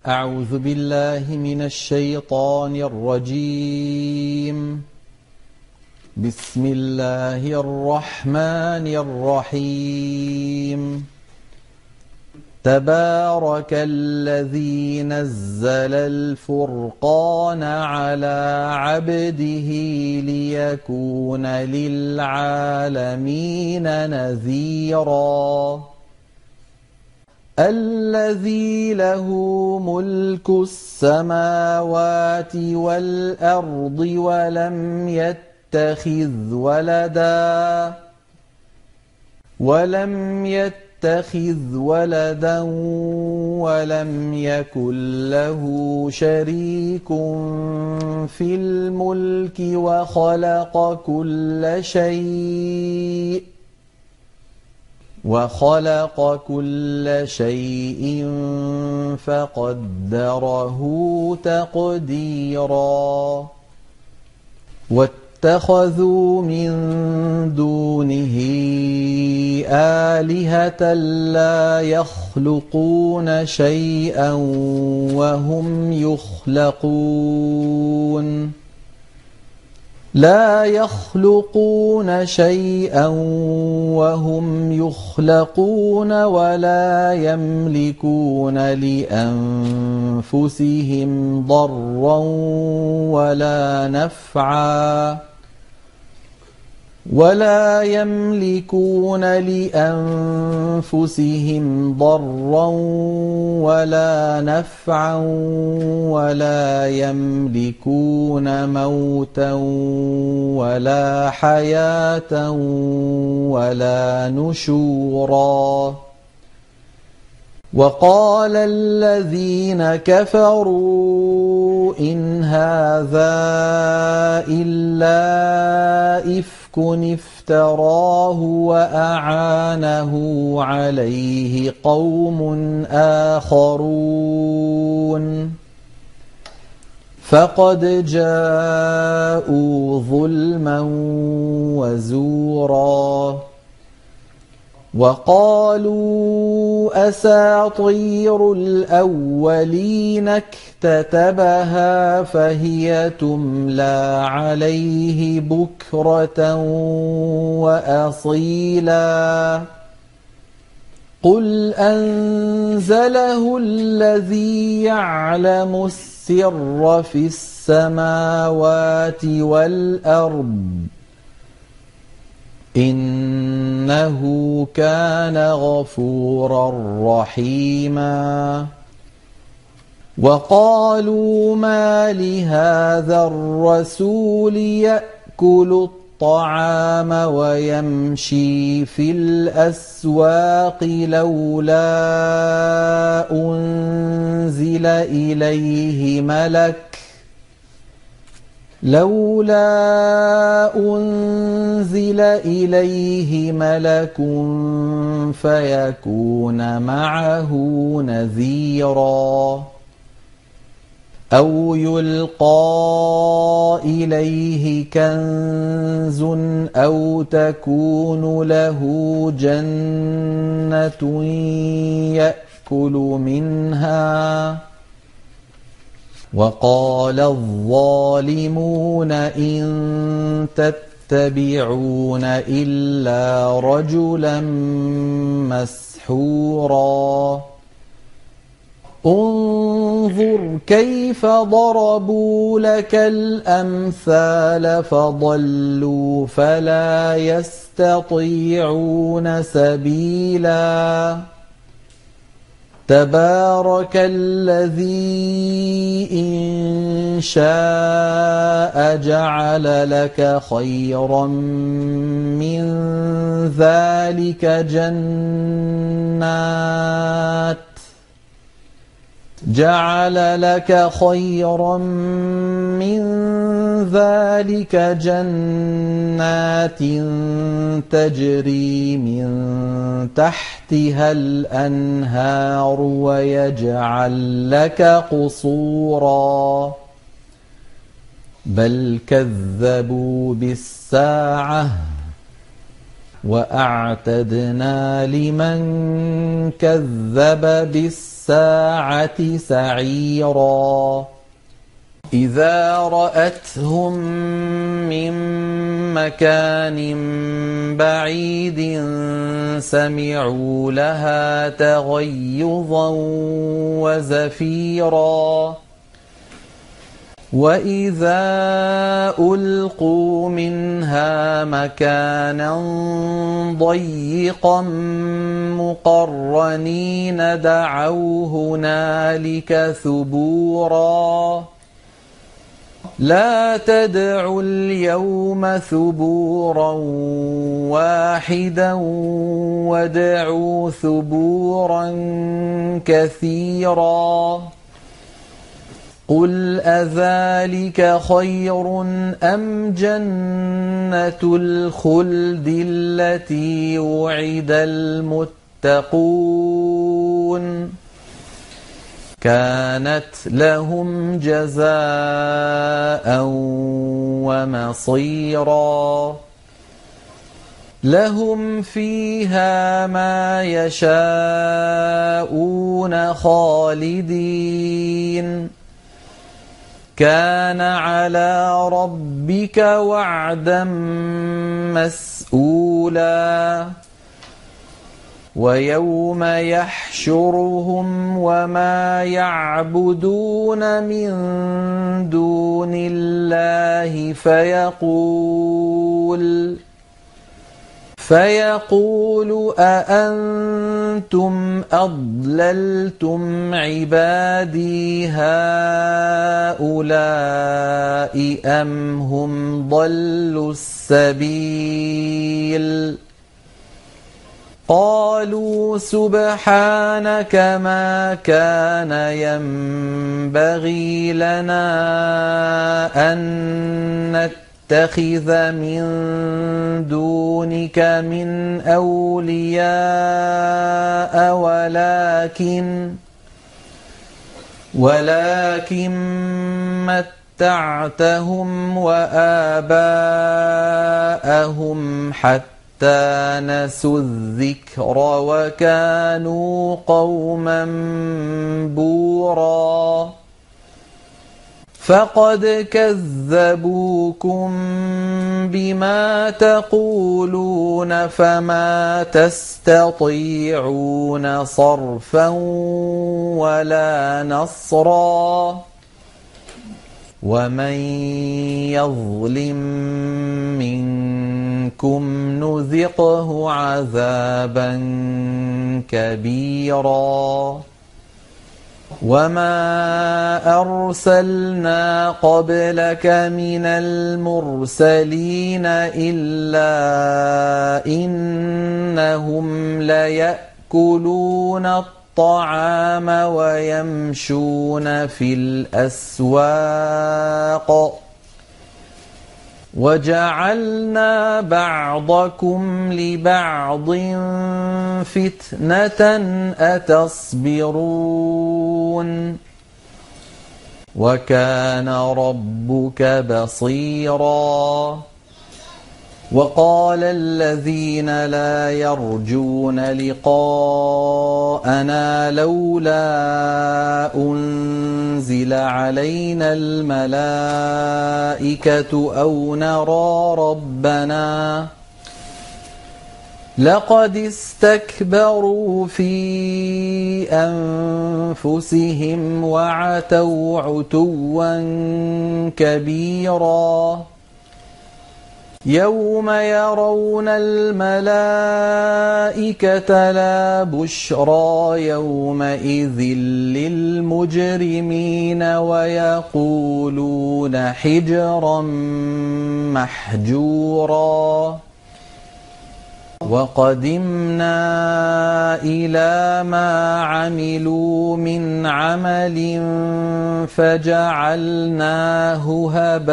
أعوذ بالله من الشيطان الرجيم. بسم الله الرحمن الرحيم. تبارك الذي نزل الفرقان على عبده ليكون للعالمين نذيرا. الذي له ملك السماوات والأرض ولم يتخذ ولدا ولم يكن له شريك في الملك وخلق كل شيء فقدره تقديرا. واتخذوا من دونه آلهة لا يخلقون شيئا وهم يخلقون ولا يملكون لأنفسهم ضرا ولا نفعا ولا يملكون موتا ولا حياة ولا نشورا. وقال الذين كفروا إن هذا إلا إفك افتراه وأعانه عليه قوم آخرون فقد جاءوا ظلما وزورا. وقالوا أساطير الأولين اكتتبها فهي تملى عليه بكرة وأصيلا. قل أنزله الذي يعلم السر في السماوات والأرض إنه كان غفورا رحيما. وقالوا ما لهذا الرسول يأكل الطعام ويمشي في الأسواق لولا أنزل إليه ملك فيكون معه نذيرا. أو يلقى إليه كنز أو تكون له جنة يأكل منها. وقال الظالمون إن تتبعون إلا رجلا مسحورا. انظر كيف ضربوا لك الأمثال فضلوا فلا يستطيعون سبيلا. تبارك الذي إن شاء جعل لك خيرا من ذلك جنات تجري من تحتها الأنهار ويجعل لك قصورا. بل كذبوا بالساعة وأعتدنا لمن كذب بالساعة سعيرا إذا رأتهم من مكان بعيد سمعوا لها تغيظا وزفيرا وإذا ألقوا منها مكانا ضيقا مقرنين دعوا هنالك ثبورا لا تدعوا اليوم ثبورا واحدا وادعوا ثبورا كثيرا قل أذلك خير أم جنة الخلد التي وعد المتقون كانت لهم جزاء ومصيرا لهم فيها ما يشاءون خالدين كان على ربك وعدا مسئولا ويوم يحشرهم وما يعبدون من دون الله فيقول أأنتم أضللتم عبادي هؤلاء أم هم ضلوا السبيل قالوا سبحانك ما كان ينبغي لنا أن نتخذ من دونك من أولياء ولكن متعتهم وآباءهم حتى نسوا الذكر وكانوا قوما بورا فقد كذبوكم بما تقولون فما تستطيعون صرفا ولا نصرا ومن يظلم منكم نذقه عذابا كبيرا وما أرسلنا قبلك من المرسلين إلا إنهم ليأكلون الطعام ويمشون في الأسواق وجعلنا بعضكم لبعض فتنة أتصبرون وكان ربك بصيرا وقال الذين لا يرجون لقاءنا لولا أنزل علينا الملائكة أو نرى ربنا لقد استكبروا في أنفسهم وعتوا عتوا كبيرا يوم يرون الملائكة لا بشرى يومئذ للمجرمين ويقولون حجرا محجورا وقدمنا إلى ما عملوا من عمل فجعلناه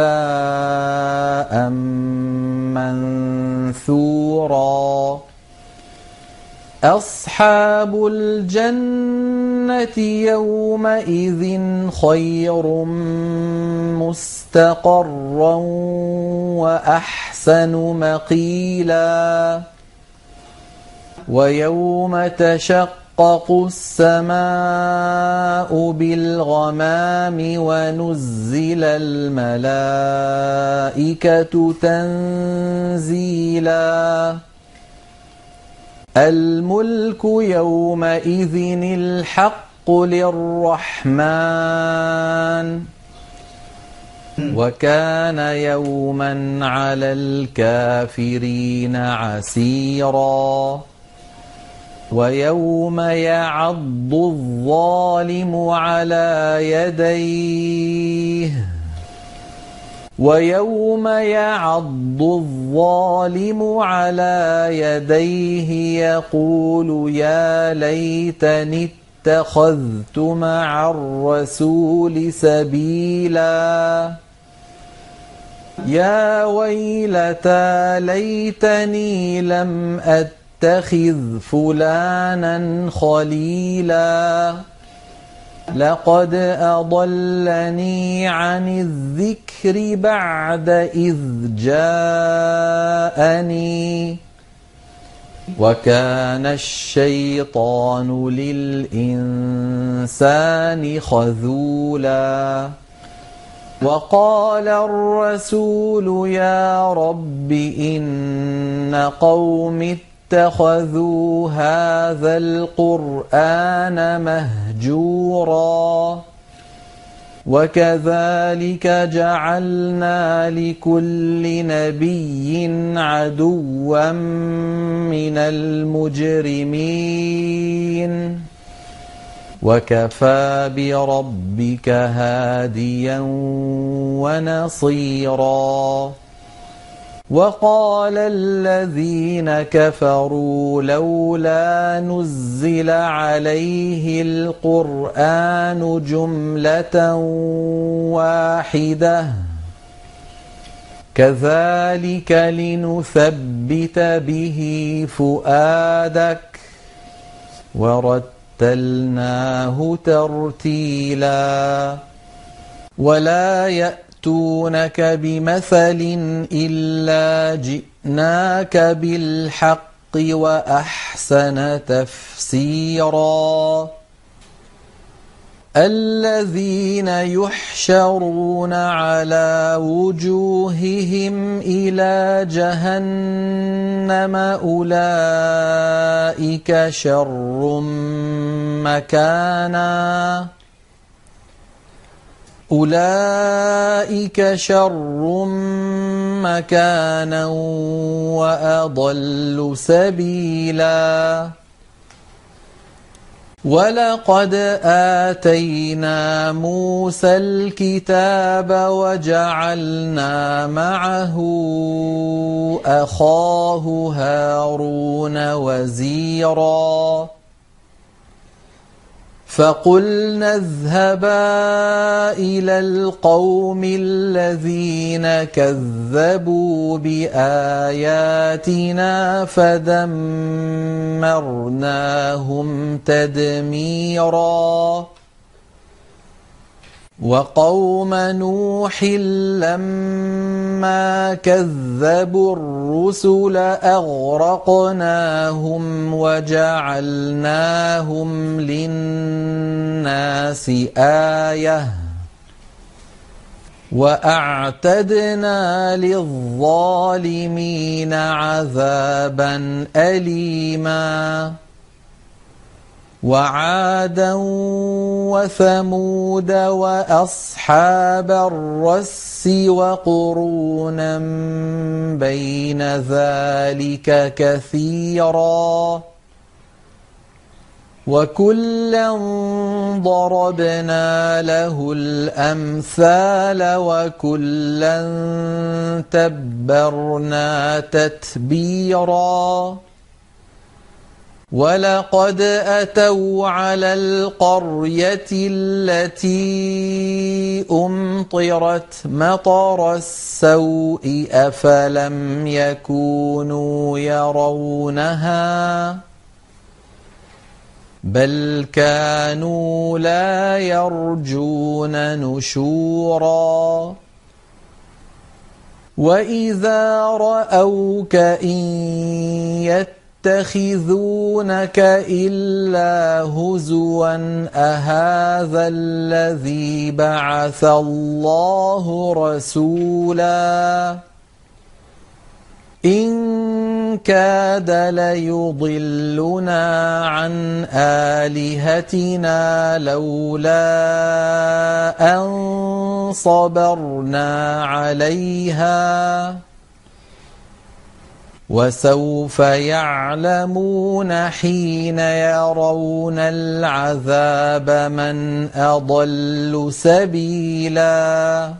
هباء منثورا أصحاب الجنة يومئذ خير مستقرا وأحسن مقيلا ويوم تشقق السماء بالغمام ونزل الملائكة تنزيلا الملك يومئذ الحق للرحمن وكان يوما على الكافرين عسيرا ويوم يعض الظالم على يديه يقول يا ليتني اتخذت مع الرسول سبيلا يا ويلتى ليتني لم أتخذ فلانا خليلا لقد أضلني عن الذكر بعد إذ جاءني وكان الشيطان للإنسان خذولا وقال الرسول يا رب إن قوم اتخذوا هذا القرآن مهجورا وكذلك جعلنا لكل نبي عدوا من المجرمين وكفى بربك هاديا ونصيرا وقال الذين كفروا لولا نزل عليه القرآن جملة واحدة كذلك لنثبت به فؤادك ورتلناه ترتيلا ولا يأتونك بمثل إلا جئناك بالحق وأحسن تفسيرا الذين يحشرون على وجوههم إلى جهنم أولئك شر مكانا وأضل سبيلا ولقد آتينا موسى الكتاب وجعلنا معه أخاه هارون وزيرا فقلنا اذهبا إلى القوم الذين كذبوا بآياتنا فدمرناهم تدميرا وقوم نوح لما كذبوا الرسل أغرقناهم وجعلناهم للناس آية وأعتدنا للظالمين عذابا أليما وعادا وثمود وأصحاب الرس وقرونا بين ذلك كثيرا وكلا ضربنا له الأمثال وكلا تبرنا تتبيرا ولقد أتوا على القرية التي أمطرت مطر السوء أفلم يكونوا يرونها بل كانوا لا يرجون نشورا وإذا رأوك إن يتخذونك إلا هزوا أهذا الذي بعث الله رسولا إن كاد ليضلنا عن آلهتنا لولا أن صبرنا عليها وسوف يعلمون حين يرون العذاب من أضل سبيلا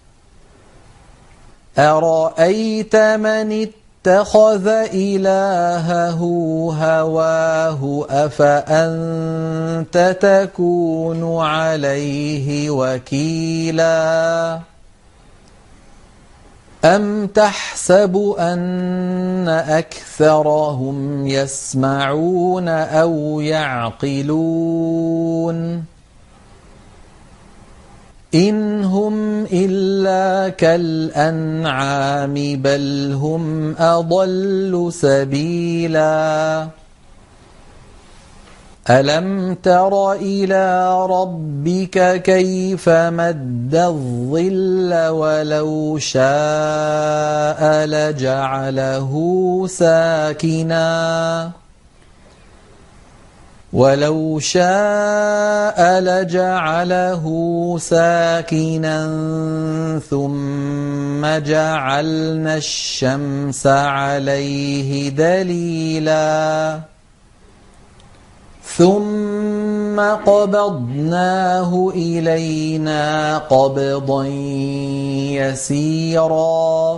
أرأيت من اتخذ إلهه هواه أفأنت تكون عليه وكيلا أم تحسب أن أكثرهم يسمعون أو يعقلون إن هم إلا كالأنعام بل هم أضل سبيلا ألم تر إلى ربك كيف مد الظل ولو شاء لجعله ساكنا ثم جعلنا الشمس عليه دليلا ثم قبضناه إلينا قبضا يسيرا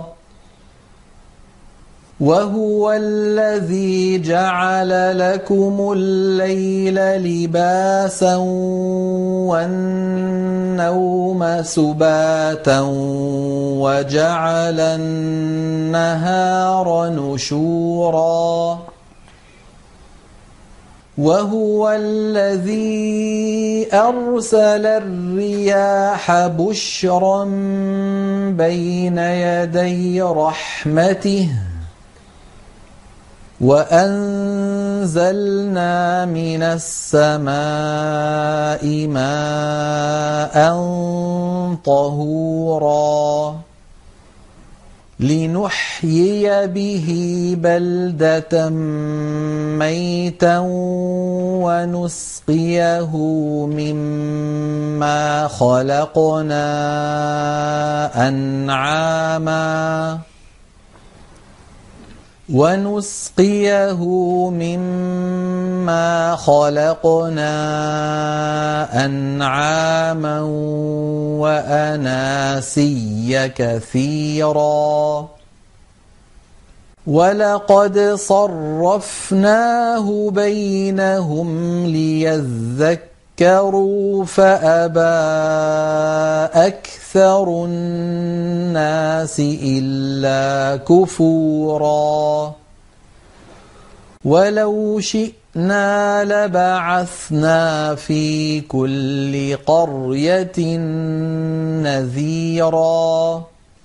وهو الذي جعل لكم الليل لباسا والنوم سباتا وجعل النهار نشورا وهو الذي أرسل الرياح بشرا بين يدي رحمته وأنزلنا من السماء ماء طهورا لنحيي به بلدة ميتا ونسقيه مما خلقنا أنعاما وأناسيا كثيرا ولقد صرفناه بينهم ليذكروا فأبى أكثر الناس إلا كفورا ولو شئنا لبعثنا في كل قرية نذيرا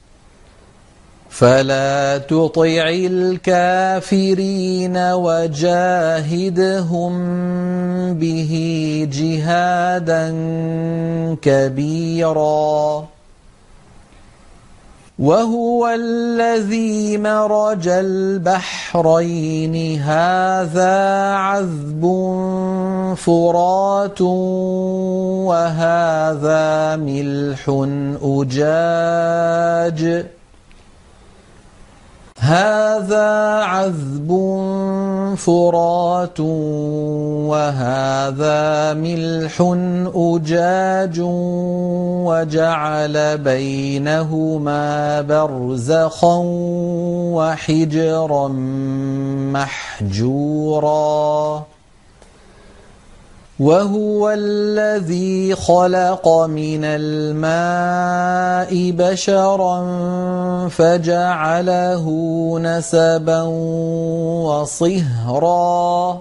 فلا تطع الكافرين وجاهدهم به جهادا كبيرا وهو الذي مرج البحرين هذا عذب فرات وهذا ملح أجاج وجعل بينهما برزخا وحجرا محجورا وهو الذي خلق من الماء بشرا فجعله نسبا وصهرا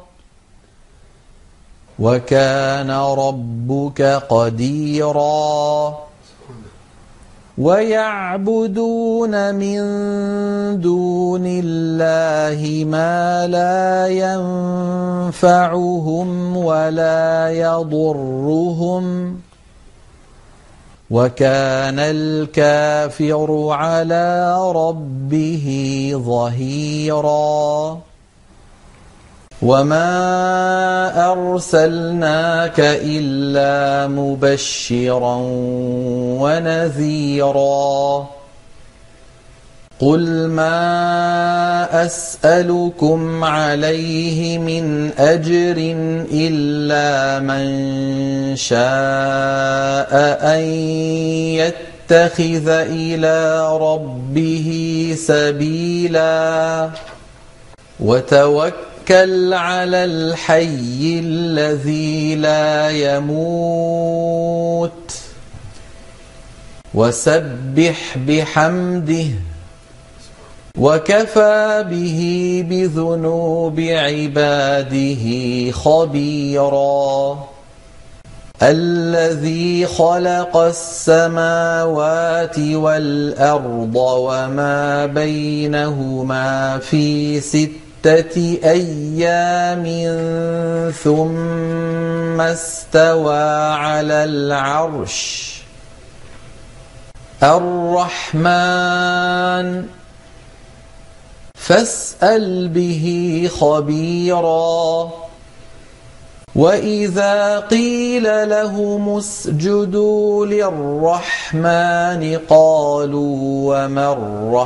وكان ربك قديرا ويعبدون من دون الله ما لا ينفعهم ولا يضرهم وكان الكافر على ربه ظهيرا وما أرسلناك إلا مبشرا ونذيرا قل ما أسألكم عليه من أجر إلا من شاء أن يتخذ إلى ربه سبيلا وتوكل على الحي الذي لا يموت وسبح بحمده وكفى به بذنوب عباده خبيرا الذي خلق السماوات والأرض وما بينهما في 6 أيام ثم استوى على العرش الرحمن فاسأل به خبيرا وإذا قيل لهم اسجدوا للرحمن قالوا وما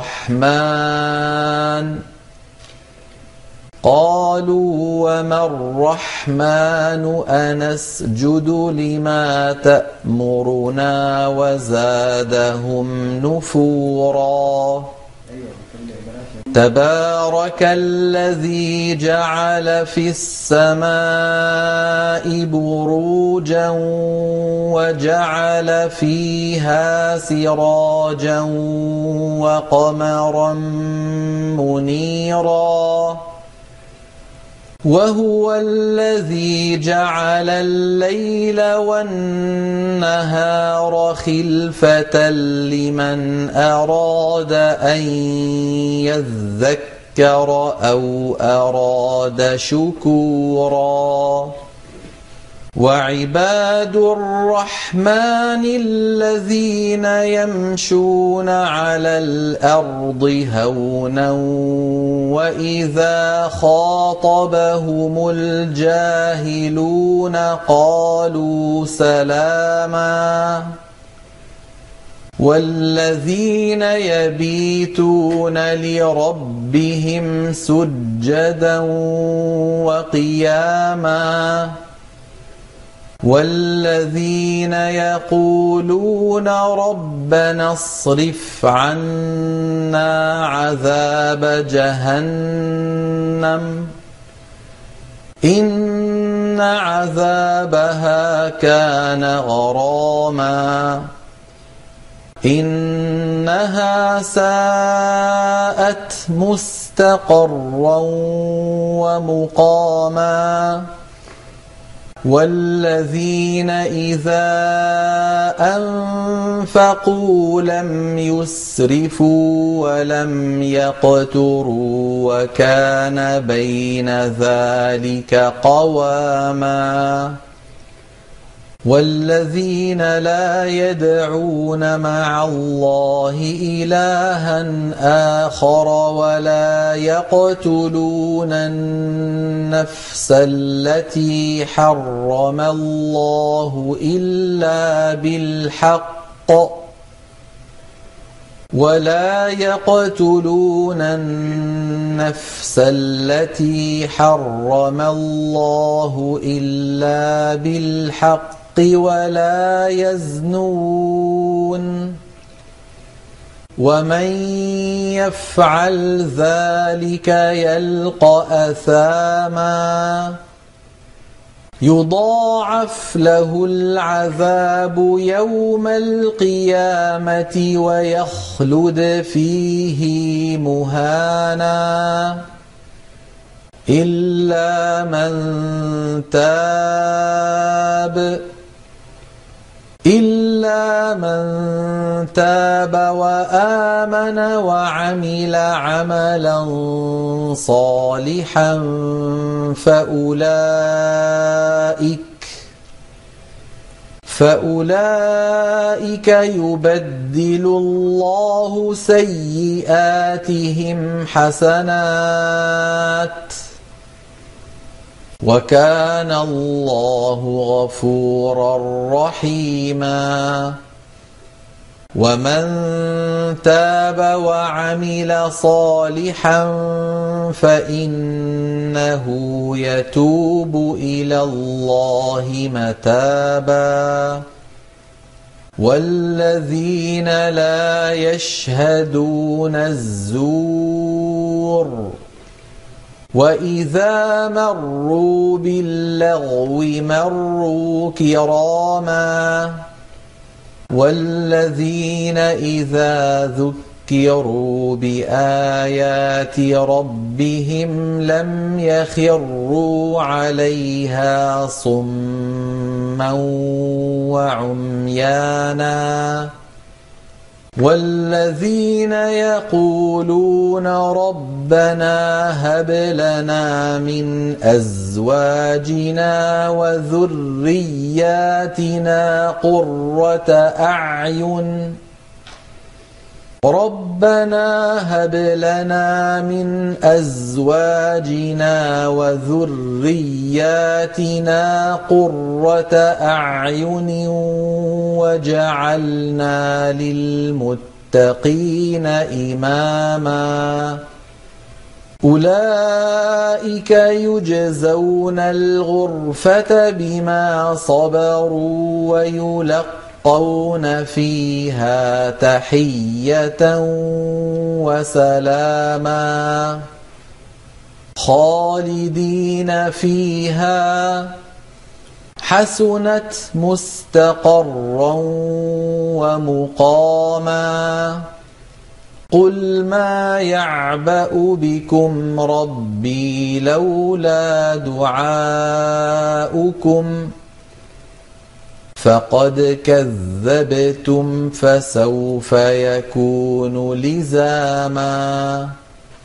الرحمن أنسجد لما تأمرنا وزادهم نفورا تبارك الذي جعل في السماء بروجا وجعل فيها سراجا وقمرا منيرا وهو الذي جعل الليل والنهار خلفة لمن أراد أن يذكر أو أراد شكورا وعباد الرحمن الذين يمشون على الأرض هونا وإذا خاطبهم الجاهلون قالوا سلاما والذين يبيتون لربهم سجدا وقياما والذين يقولون ربنا اصرف عنا عذاب جهنم إن عذابها كان غراما إنها ساءت مستقرا ومقاما والذين إذا أنفقوا لم يسرفوا ولم يقتروا وكان بين ذلك قواما والذين لا يدعون مع الله إلها آخر ولا يقتلون النفس التي حرم الله إلا بالحق ولا يقتلون النفس التي حرم الله إلا بالحق ولا يزنون ومن يفعل ذلك يلقى أثاما يضاعف له العذاب يوم القيامة ويخلد فيه مهانا إلا من تاب إلا من تاب وآمن وعمل عملا صالحا فأولئك يبدل الله سيئاتهم حسنات وكان الله غفورا رحيما ومن تاب وعمل صالحا فإنه يتوب إلى الله متابا والذين لا يشهدون الزور وإذا مروا باللغو مروا كراما والذين إذا ذكروا بآيات ربهم لم يخروا عليها صما وعميانا والذين يقولون ربنا هب لنا من أزواجنا وذرياتنا قرة أعين ربنا هب لنا من أزواجنا وذرياتنا قرة أعين وجعلنا للمتقين إماما أولئك يجزون الغرفة بما صبروا ويلقون فيها تحية وسلاما خالدين فيها حسنت مستقرا ومقاما قل ما يعبأ بكم ربي لولا دعاؤكم فقد كذبتم فسوف يكون لزاما